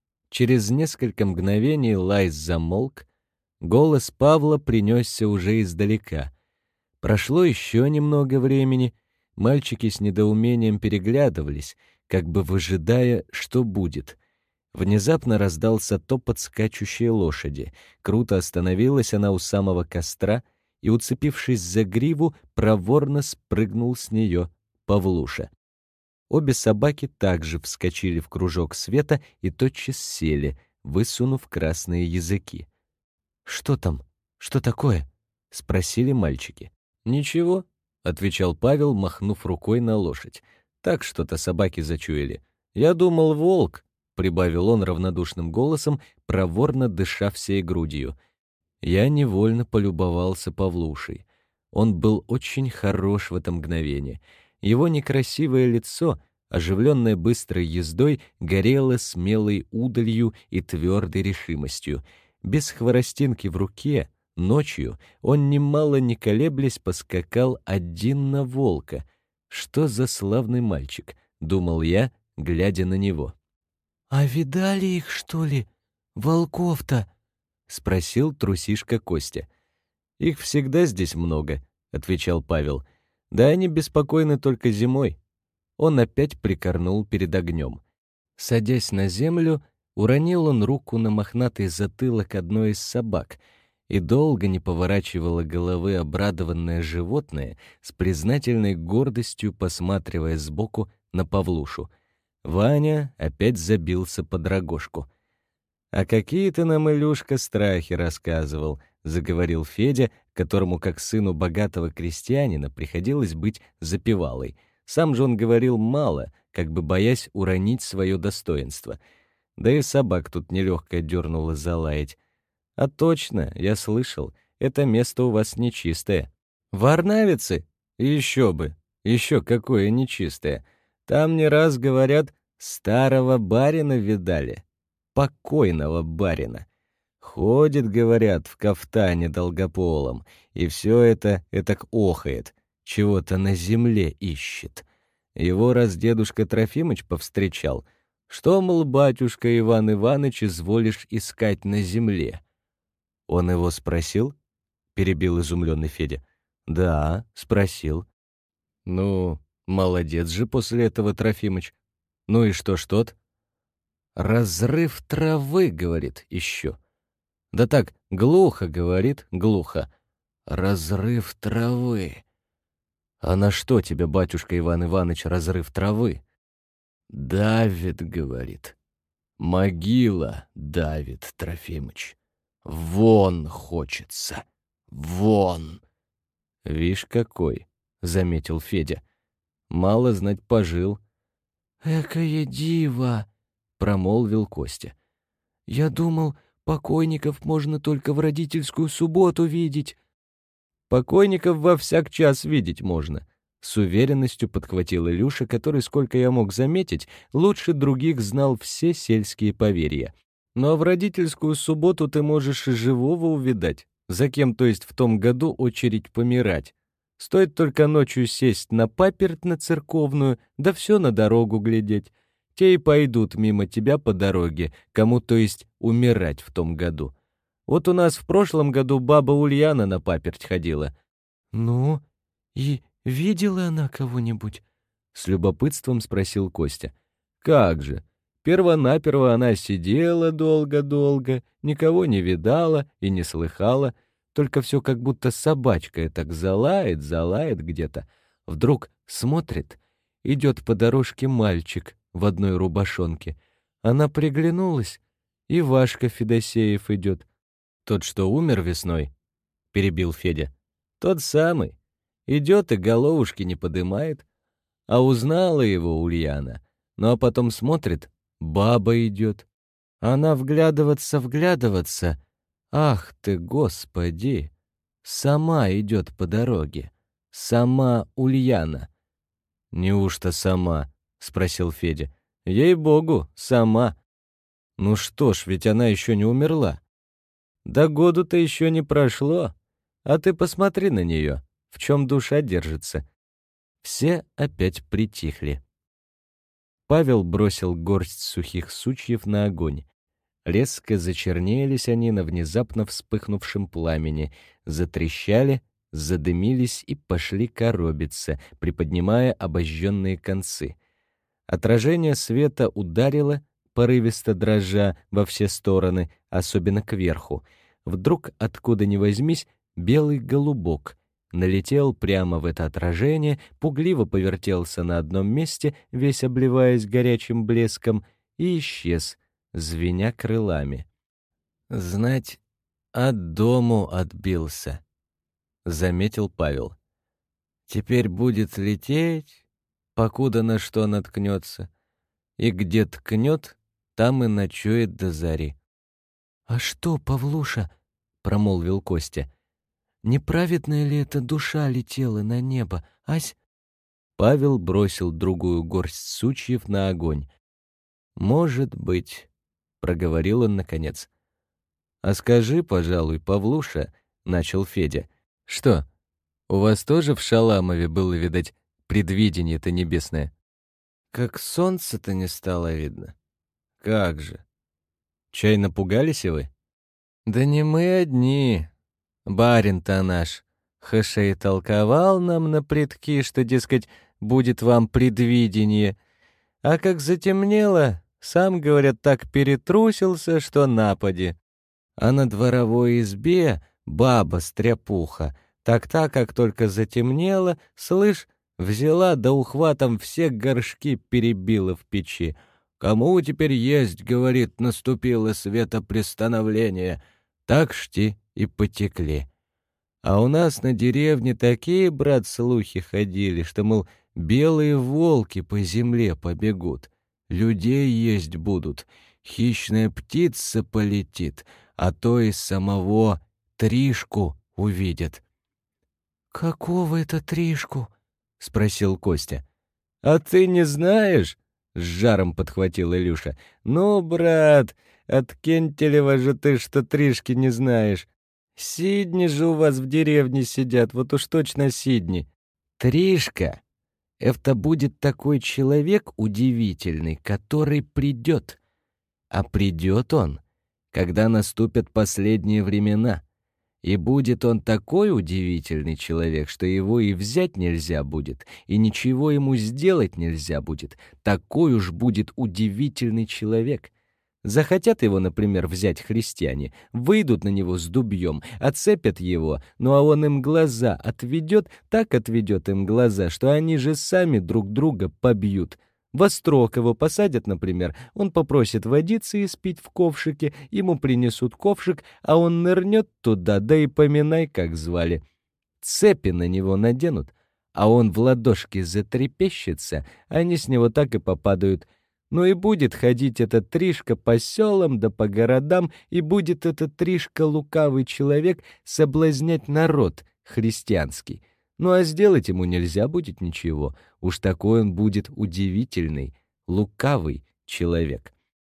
Через несколько мгновений лай замолк. Голос Павла принесся уже издалека. Прошло еще немного времени. Мальчики с недоумением переглядывались, как бы выжидая, что будет. Внезапно раздался топот скачущей лошади. Круто остановилась она у самого костра, и, уцепившись за гриву, проворно спрыгнул с нее Павлуша. Обе собаки также вскочили в кружок света и тотчас сели, высунув красные языки. «Что там? Что такое?» — спросили мальчики. «Ничего», — отвечал Павел, махнув рукой на лошадь. «Так что-то собаки зачуяли. Я думал, волк», — прибавил он равнодушным голосом, проворно дыша всей грудью. Я невольно полюбовался Павлушей. Он был очень хорош в это мгновение. Его некрасивое лицо, оживленное быстрой ездой, горело смелой удалью и твердой решимостью. Без хворостинки в руке, ночью, он, немало не колеблясь, поскакал один на волка. «Что за славный мальчик?» — думал я, глядя на него. «А видали их, что ли, волков-то?» — спросил трусишка Костя. «Их всегда здесь много», — отвечал Павел. «Да они беспокойны только зимой». Он опять прикорнул перед огнем. Садясь на землю, уронил он руку на мохнатый затылок одной из собак, и долго не поворачивало головы обрадованное животное, с признательной гордостью посматривая сбоку на Павлушу. Ваня опять забился под рогожку. «А какие ты нам, Илюшка, страхи рассказывал», — заговорил Федя, которому, как сыну богатого крестьянина, приходилось быть запевалой. Сам же он говорил мало, как бы боясь уронить свое достоинство. Да и собак тут нелегко дернуло залаять. «А точно, я слышал, это место у вас нечистое». «Варнавицы? Еще бы, еще какое нечистое. Там не раз, говорят, старого барина видали». Покойного барина. Ходит, говорят, в кафтане долгополом, и все это этак охает, чего-то на земле ищет. Его раз дедушка Трофимыч повстречал. Что, мол, батюшка Иван Иваныч, изволишь искать на земле? Он его спросил? Перебил изумленный Федя. Да, спросил. Ну, молодец же после этого Трофимыч. Ну и что ж тот? «Разрыв травы», — говорит, еще. Да так, глухо, говорит, глухо. «Разрыв травы». А на что тебе, батюшка Иван Иваныч, разрыв травы? «Давит», — говорит. «Могила давит, Трофимыч. Вон хочется, вон». «Вишь какой», — заметил Федя. «Мало знать пожил». «Экое диво!» — промолвил Костя. «Я думал, покойников можно только в родительскую субботу видеть». «Покойников во всяк час видеть можно», — с уверенностью подхватил Илюша, который, сколько я мог заметить, лучше других знал все сельские поверья. «Но в родительскую субботу ты можешь и живого увидать, за кем, то есть в том году, очередь помирать. Стоит только ночью сесть на паперть на церковную, да все на дорогу глядеть. Те и пойдут мимо тебя по дороге, кому, то есть, умирать в том году. Вот у нас в прошлом году баба Ульяна на паперть ходила». «Ну, и видела она кого-нибудь?» — с любопытством спросил Костя. «Как же! Первонаперво она сидела долго-долго, никого не видала и не слыхала, только все как будто собачка так залает, залает где-то. Вдруг смотрит, идет по дорожке мальчик в одной рубашонке. Она приглянулась, и Вашка Федосеев идет. Тот, что умер весной, — перебил Федя. Тот самый. Идет и головушки не подымает. А узнала его Ульяна. Ну а потом смотрит, баба идет. Она вглядываться, вглядываться. Ах ты, Господи! Сама идет по дороге. Сама Ульяна. «Неужто сама?» — спросил Федя. «Ей-богу, сама». «Ну что ж, ведь она еще не умерла». «Да году-то еще не прошло. А ты посмотри на нее, в чем душа держится». Все опять притихли. Павел бросил горсть сухих сучьев на огонь. Резко зачернелись они на внезапно вспыхнувшем пламени, затрещали, задымились и пошли коробиться, приподнимая обожженные концы. Отражение света ударило, порывисто дрожа во все стороны, особенно кверху. Вдруг, откуда ни возьмись, белый голубок налетел прямо в это отражение, пугливо повертелся на одном месте, весь обливаясь горячим блеском, и исчез, звеня крылами. «Знать, от дому отбился», — заметил Павел. «Теперь будет лететь, покуда на что наткнется, и где ткнет, там и ночует до зари». «А что, Павлуша?» — промолвил Костя. «Неправедная ли эта душа летела на небо, ась?» Павел бросил другую горсть сучьев на огонь. «Может быть», — проговорил он наконец. «А скажи, пожалуй, Павлуша», — начал Федя, — «что, у вас тоже в Шаламове было, видать, предвидение-то небесное?» «Как солнце-то не стало видно». «Как же? Чай напугались и вы?» «Да не мы одни. Барин-то наш, хэша и толковал нам на предки, что, дескать, будет вам предвидение. А как затемнело, сам, говорят, так перетрусился, что напади. А на дворовой избе баба-стряпуха, так-так, как только затемнело, слышь, взяла да ухватом все горшки перебила в печи. «Кому теперь есть, — говорит, — наступило светопрестановление, так шти и потекли. А у нас на деревне такие, брат, слухи ходили, что, мол, белые волки по земле побегут, людей есть будут, хищная птица полетит, а то и самого Тришку увидят». «Какого это Тришку?» — спросил Костя. «А ты не знаешь?» — с жаром подхватил Илюша. «Ну, брат, от Кентелева же ты что Тришки не знаешь. Сидни же у вас в деревне сидят, вот уж точно Сидни. Тришка — это будет такой человек удивительный, который придет. А придет он, когда наступят последние времена. И будет он такой удивительный человек, что его и взять нельзя будет, и ничего ему сделать нельзя будет. Такой уж будет удивительный человек. Захотят его, например, взять христиане, выйдут на него с дубьем, отцепят его, ну а он им глаза отведет, так отведет им глаза, что они же сами друг друга побьют. Во строк его посадят, например, он попросит водицы испить в ковшике, ему принесут ковшик, а он нырнет туда, да и поминай, как звали. Цепи на него наденут, а он в ладошки затрепещется, они с него так и попадают. Ну и будет ходить этот Тришка по селам да по городам, и будет этот Тришка, лукавый человек, соблазнять народ христианский. Ну а сделать ему нельзя будет ничего, уж такой он будет удивительный, лукавый человек».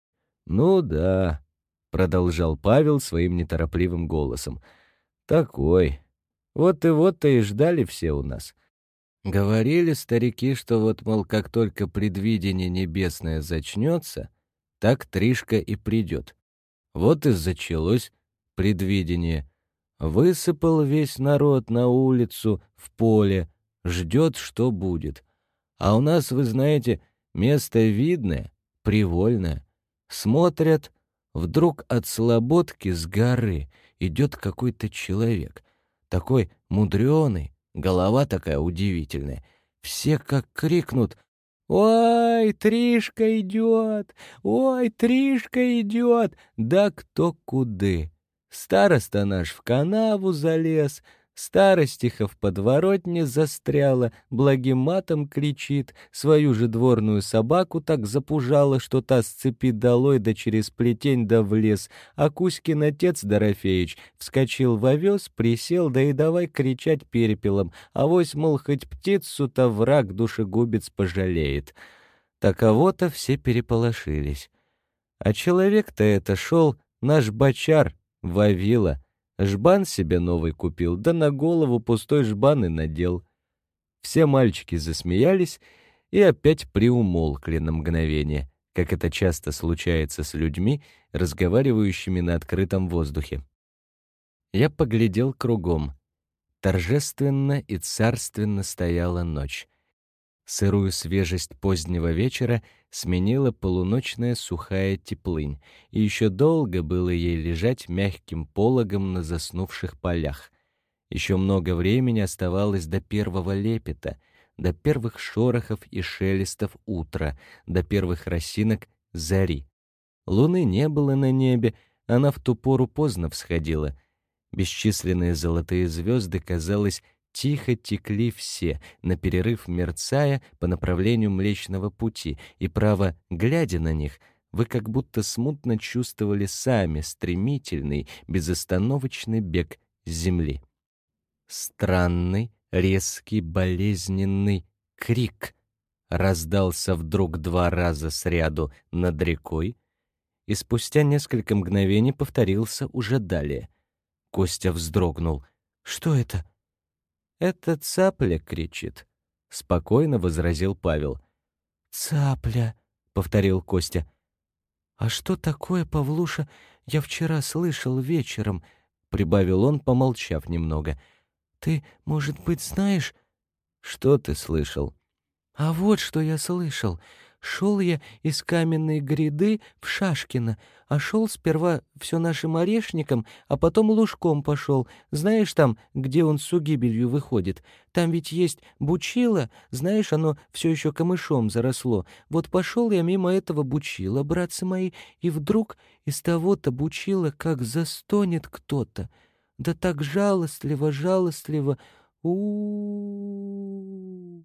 «Ну да», — продолжал Павел своим неторопливым голосом, — «такой. Вот и вот-то и ждали все у нас. Говорили старики, что вот, мол, как только предвидение небесное зачнется, так Тришка и придет. Вот и зачалось предвидение. Высыпал весь народ на улицу, в поле, ждет, что будет. А у нас, вы знаете, место видное, привольное. Смотрят, вдруг от слободки с горы идет какой-то человек, такой мудреный, голова такая удивительная. Все как крикнут: «Ой, Тришка идет! Ой, Тришка идет!» Да кто куды. Староста наш в канаву залез, старостиха в подворотне застряла, благим матом кричит, свою же дворную собаку так запужала, что та с цепи долой да через плетень да в лес, а Кузькин отец Дорофеич вскочил в овес, присел, да и давай кричать перепелом, авось, мол, хоть птицу-то враг душегубец пожалеет. Таково-то все переполошились. А человек-то это шел, наш бочар, Вавила. Жбан себе новый купил, да на голову пустой жбан и надел. Все мальчики засмеялись и опять приумолкли на мгновение, как это часто случается с людьми, разговаривающими на открытом воздухе. Я поглядел кругом. Торжественно и царственно стояла ночь. Сырую свежесть позднего вечера сменила полуночная сухая теплынь, и еще долго было ей лежать мягким пологом на заснувших полях. Еще много времени оставалось до первого лепета, до первых шорохов и шелестов утра, до первых росинок зари. Луны не было на небе, она в ту пору поздно всходила. Бесчисленные золотые звезды, казалось, тихо текли все, наперерыв мерцая по направлению Млечного Пути, и, право, глядя на них, вы как будто смутно чувствовали сами стремительный, безостановочный бег земли. Странный, резкий, болезненный крик раздался вдруг два раза сряду над рекой, и спустя несколько мгновений повторился уже далее. Костя вздрогнул. «Что это?» «Это цапля кричит», — спокойно возразил Павел. «Цапля», — повторил Костя. «А что такое, Павлуша, я вчера слышал вечером», — прибавил он, помолчав немного. «Ты, может быть, знаешь...» «Что ты слышал?» «А вот что я слышал. Шел я из каменной гряды в Шашкино, а шел сперва все нашим орешником, а потом лужком пошел. Знаешь там, где он с угибелью выходит? Там ведь есть бучило, знаешь, оно все еще камышом заросло. Вот пошел я мимо этого бучила, братцы мои, и вдруг из того-то бучила как застонет кто-то. Да так жалостливо, жалостливо. У-у-у-у.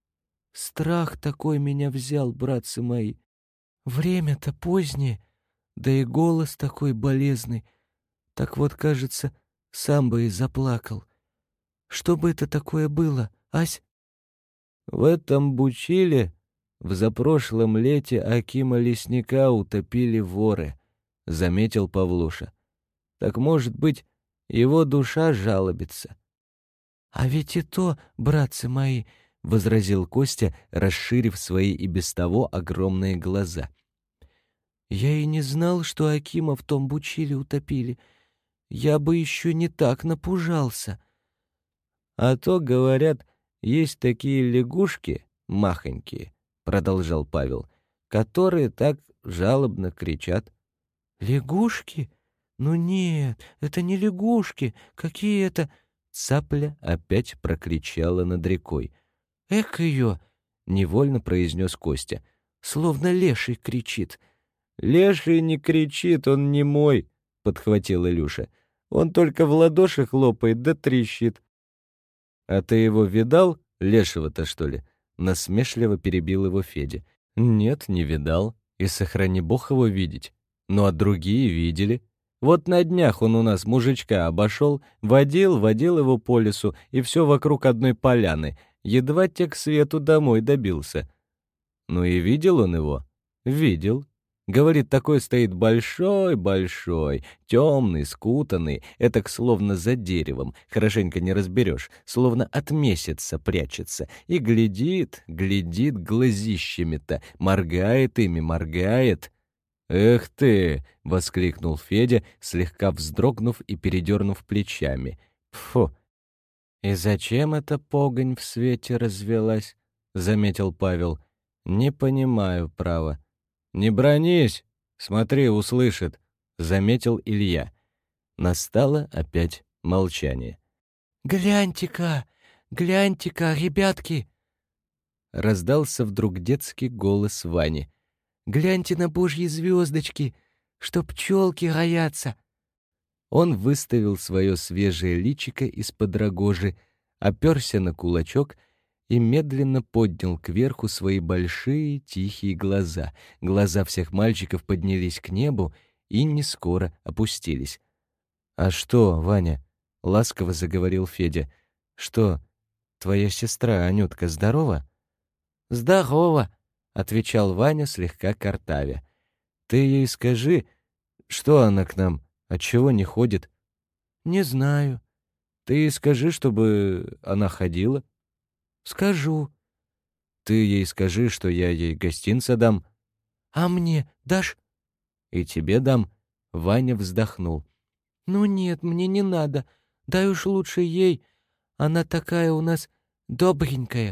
Страх такой меня взял, братцы мои. Время-то позднее, да и голос такой болезный. Так вот, кажется, сам бы и заплакал. Что бы это такое было, ась?» «В этом бучиле в запрошлом лете Акима лесника утопили воры», — заметил Павлуша. «Так, может быть, его душа жалобится». «А ведь и то, братцы мои, — возразил Костя, расширив свои и без того огромные глаза. «Я и не знал, что Акима в том бучиле утопили. Я бы еще не так напужался». «А то, говорят, есть такие лягушки махонькие, — продолжал Павел, — которые так жалобно кричат». «Лягушки? Ну нет, это не лягушки. Какие это...» Цапля опять прокричала над рекой. «Эк ее!» — невольно произнес Костя. «Словно леший кричит». «Леший не кричит, он не мой», — подхватил Илюша. «Он только в ладоши хлопает да трещит». «А ты его видал, лешего-то, что ли?» — насмешливо перебил его Федя. «Нет, не видал. И сохрани бог его видеть. Ну а другие видели. Вот на днях он у нас мужичка обошел, водил, водил его по лесу, и все вокруг одной поляны. Едва те к свету домой добился». «Ну и видел он его?» «Видел. Говорит, такой стоит большой-большой, темный, скутанный, этак словно за деревом, хорошенько не разберешь, словно от месяца прячется, и глядит, глядит глазищами-то, моргает ими, моргает». «Эх ты!» — воскликнул Федя, слегка вздрогнув и передернув плечами. «Фу!» «И зачем эта погонь в свете развелась?» — заметил Павел. «Не понимаю, право». «Не бронись! Смотри, услышит!» — заметил Илья. Настало опять молчание. «Гляньте-ка! Гляньте-ка, ребятки!» раздался вдруг детский голос Вани. «Гляньте на божьи звездочки, что пчелки роятся!» Он выставил свое свежее личико из-под рогожи, оперся на кулачок и медленно поднял кверху свои большие тихие глаза. Глаза всех мальчиков поднялись к небу и не скоро опустились. «А что, Ваня?» — ласково заговорил Федя. «Что, твоя сестра Анютка здорова?» «Здорово!» — отвечал Ваня, слегка картавя. «Ты ей скажи, что она к нам, отчего не ходит?» «Не знаю». «Ты ей скажи, чтобы она ходила». «Скажу». «Ты ей скажи, что я ей гостинца дам». «А мне дашь?» «И тебе дам». Ваня вздохнул. «Ну нет, мне не надо. Дай уж лучше ей. Она такая у нас добренькая».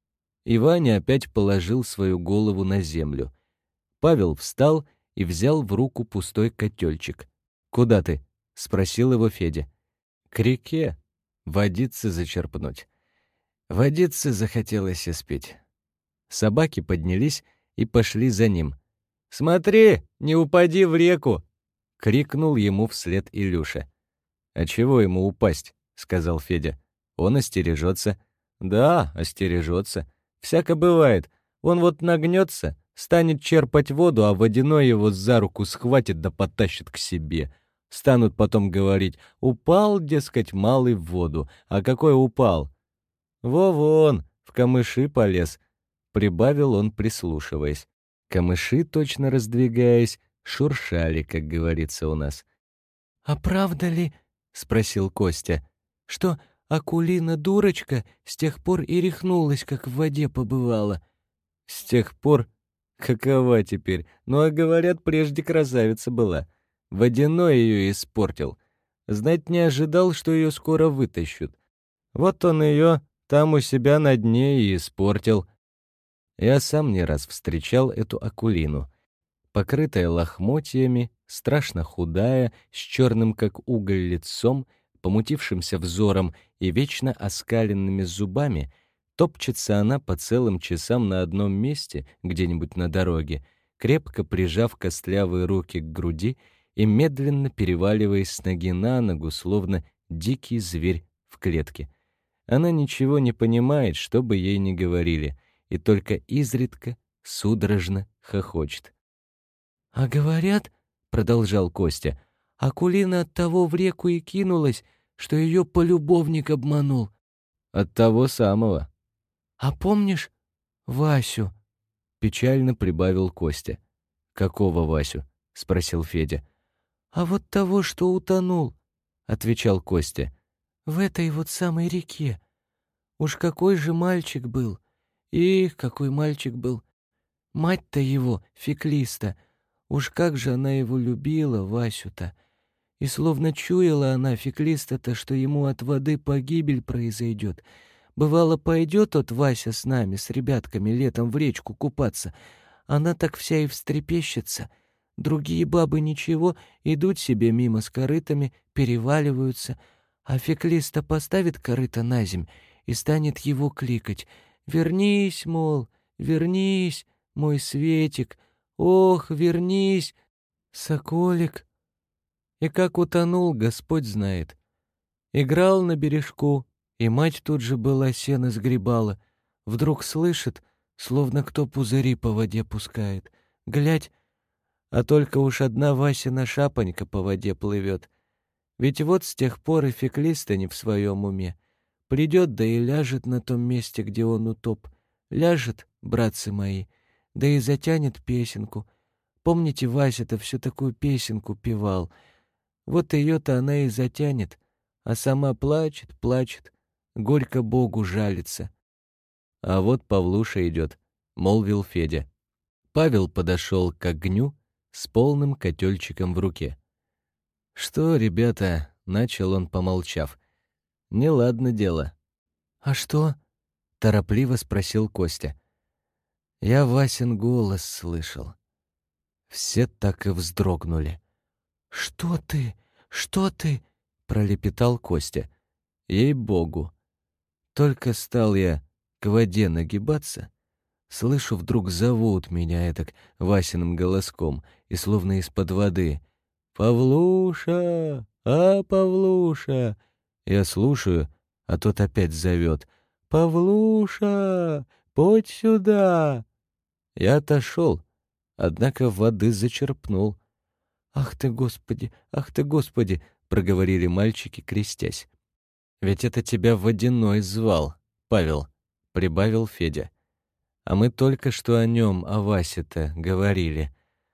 И Ваня опять положил свою голову на землю. Павел встал и взял в руку пустой котельчик. «Куда ты?» — спросил его Федя. «К реке. Водицы зачерпнуть». Водицы захотелось испить. Собаки поднялись и пошли за ним. «Смотри, не упади в реку!» — крикнул ему вслед Илюша. «А чего ему упасть?» — сказал Федя. «Он остережется». «Да, остережется. Всяко бывает. Он вот нагнется, станет черпать воду, а водяной его за руку схватит да потащит к себе. Станут потом говорить: упал, дескать, малый в воду. А какой упал? Во-вон, в камыши полез», — прибавил он, прислушиваясь. Камыши, точно раздвигаясь, шуршали, как говорится у нас. «А правда ли, — спросил Костя, — что Акулина дурочка с тех пор и рехнулась, как в воде побывала?» «С тех пор? Какова теперь? Ну, а говорят, прежде красавица была. Водяной ее испортил. Знать не ожидал, что ее скоро вытащут. Вот он ее там у себя на дне и испортил». Я сам не раз встречал эту Акулину. Покрытая лохмотьями, страшно худая, с черным как уголь лицом, помутившимся взором и вечно оскаленными зубами, топчется она по целым часам на одном месте, где-нибудь на дороге, крепко прижав костлявые руки к груди и медленно переваливаясь с ноги на ногу, словно дикий зверь в клетке. Она ничего не понимает, что бы ей ни говорили, и только изредка судорожно хохочет. «А говорят, — продолжал Костя, — Акулина от того в реку и кинулась, что ее полюбовник обманул». «От того самого». «А помнишь Васю?» — печально прибавил Костя. «Какого Васю?» — спросил Федя. «А вот того, что утонул», — отвечал Костя, — «в этой вот самой реке. Уж какой же мальчик был! Их, какой мальчик был! Мать-то его, Феклиста, уж как же она его любила, Васю-то! И словно чуяла она, Феклиста-то, что ему от воды погибель произойдет. Бывало, пойдет от Вася с нами, с ребятками, летом в речку купаться. Она так вся и встрепещется. Другие бабы ничего, идут себе мимо с корытами, переваливаются, а Феклиста поставит корыто на земь и станет его кликать: «Вернись, мол, вернись, мой Светик, ох, вернись, соколик». И как утонул, Господь знает. Играл на бережку, и мать тут же была, сено сгребала. Вдруг слышит, словно кто пузыри по воде пускает. Глядь, а только уж одна Васина шапонька по воде плывет. Ведь вот с тех пор и Феклиста не в своем уме. Придет, да и ляжет на том месте, где он утоп. Ляжет, братцы мои, да и затянет песенку. Помните, Вася-то всю такую песенку певал. Вот ее-то она и затянет, а сама плачет, плачет, горько Богу жалится. «А вот Павлуша идет», — молвил Федя. Павел подошел к огню с полным котельчиком в руке. «Что, ребята?» — начал он, помолчав. «Неладно дело». «А что?» — торопливо спросил Костя. «Я Васин голос слышал». Все так и вздрогнули. «Что ты? Что ты?» — пролепетал Костя. «Ей-богу! Только стал я к воде нагибаться, Слышу, вдруг зовут меня этак Васиным голоском, и словно из-под воды. «Павлуша! А, Павлуша!» Я слушаю, а тот опять зовет. «Павлуша! Подь сюда!» Я отошел, однако воды зачерпнул. «Ах ты, Господи! Ах ты, Господи!» — проговорили мальчики, крестясь. «Ведь это тебя Водяной звал, Павел», — прибавил Федя. «А мы только что о нем, о Васе-то, говорили».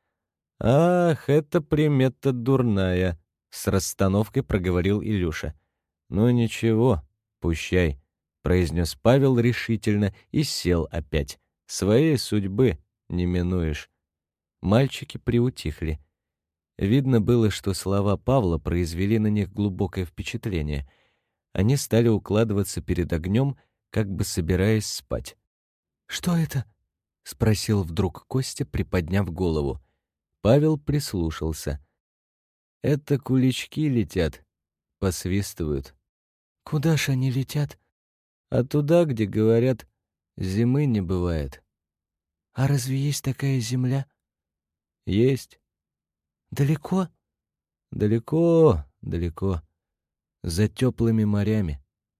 «Ах, это примета дурная», — с расстановкой проговорил Илюша. «Ну ничего, пущай», — произнес Павел решительно и сел опять. «Своей судьбы не минуешь». Мальчики приутихли. Видно было, что слова Павла произвели на них глубокое впечатление. Они стали укладываться перед огнем, как бы собираясь спать. «Что это?» — спросил вдруг Костя, приподняв голову. Павел прислушался. «Это кулички летят, посвистывают». «Куда ж они летят?» «А туда, где, говорят, зимы не бывает». «А разве есть такая земля?» «Есть». «Далеко?» «Далеко, далеко. За теплыми морями».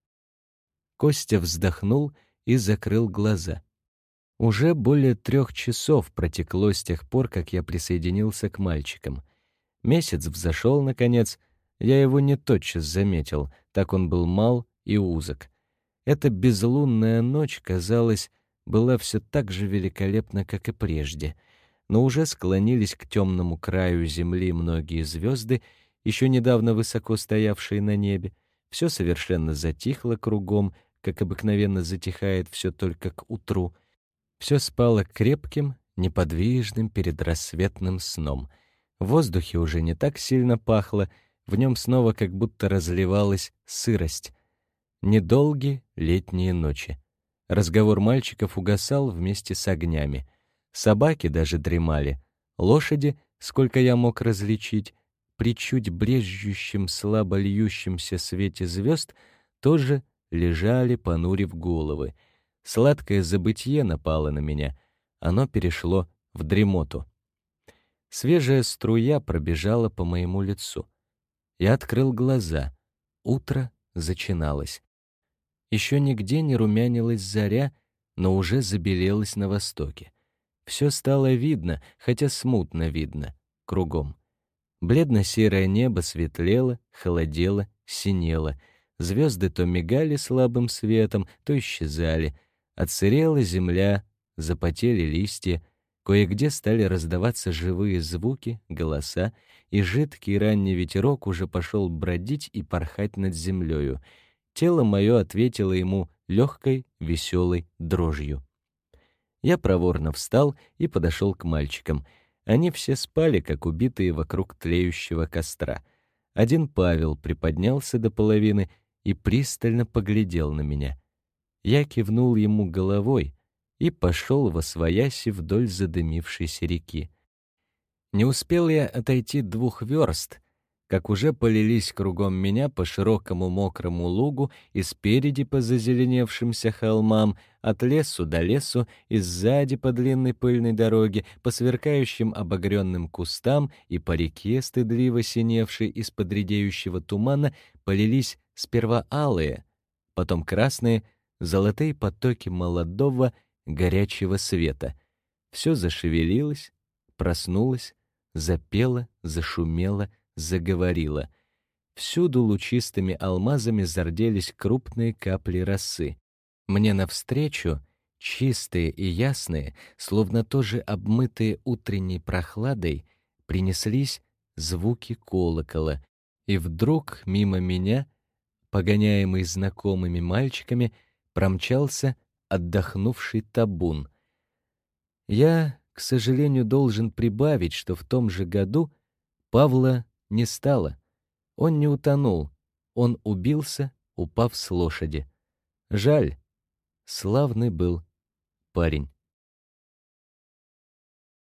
Костя вздохнул и закрыл глаза. Уже более трех часов протекло с тех пор, как я присоединился к мальчикам. Месяц взошел, наконец. Я его не тотчас заметил, так он был мал и узок. Эта безлунная ночь, казалось, была все так же великолепна, как и прежде. Но уже склонились к темному краю земли многие звезды, еще недавно высоко стоявшие на небе. Все совершенно затихло кругом, как обыкновенно затихает все только к утру. Все спало крепким, неподвижным предрассветным сном. В воздухе уже не так сильно пахло, в нем снова как будто разливалась сырость. Недолгие летние ночи. Разговор мальчиков угасал вместе с огнями. Собаки даже дремали. Лошади, сколько я мог различить, при чуть брезжущем, слабо льющемся свете звезд, тоже лежали, понурив головы. Сладкое забытье напало на меня. Оно перешло в дремоту. Свежая струя пробежала по моему лицу. Я открыл глаза. Утро зачиналось. Еще нигде не румянилась заря, но уже забелелась на востоке. Все стало видно, хотя смутно видно, кругом. Бледно-серое небо светлело, холодело, синело. Звезды то мигали слабым светом, то исчезали. Отсырела земля, запотели листья. Кое-где стали раздаваться живые звуки, голоса, и жидкий ранний ветерок уже пошел бродить и порхать над землею. Тело мое ответило ему легкой, веселой дрожью. Я проворно встал и подошел к мальчикам. Они все спали, как убитые вокруг тлеющего костра. Один Павел приподнялся до половины и пристально поглядел на меня. Я кивнул ему головой и пошел восвояси вдоль задымившейся реки. Не успел я отойти двух верст, как уже полились кругом меня по широкому мокрому лугу и спереди по зазеленевшимся холмам, от лесу до лесу, и сзади по длинной пыльной дороге, по сверкающим обогренным кустам и по реке, стыдливо синевшей из-под редеющего тумана, полились сперва алые, потом красные, золотые потоки молодого горячего света. Все зашевелилось, проснулось, запело, зашумело, заговорила. Всюду лучистыми алмазами зарделись крупные капли росы. Мне навстречу, чистые и ясные, словно тоже обмытые утренней прохладой, принеслись звуки колокола, и вдруг мимо меня, погоняемый знакомыми мальчиками, промчался отдохнувший табун. Я, к сожалению, должен прибавить, что в том же году Павла не стало. Он не утонул. Он убился, упав с лошади. Жаль. Славный был парень.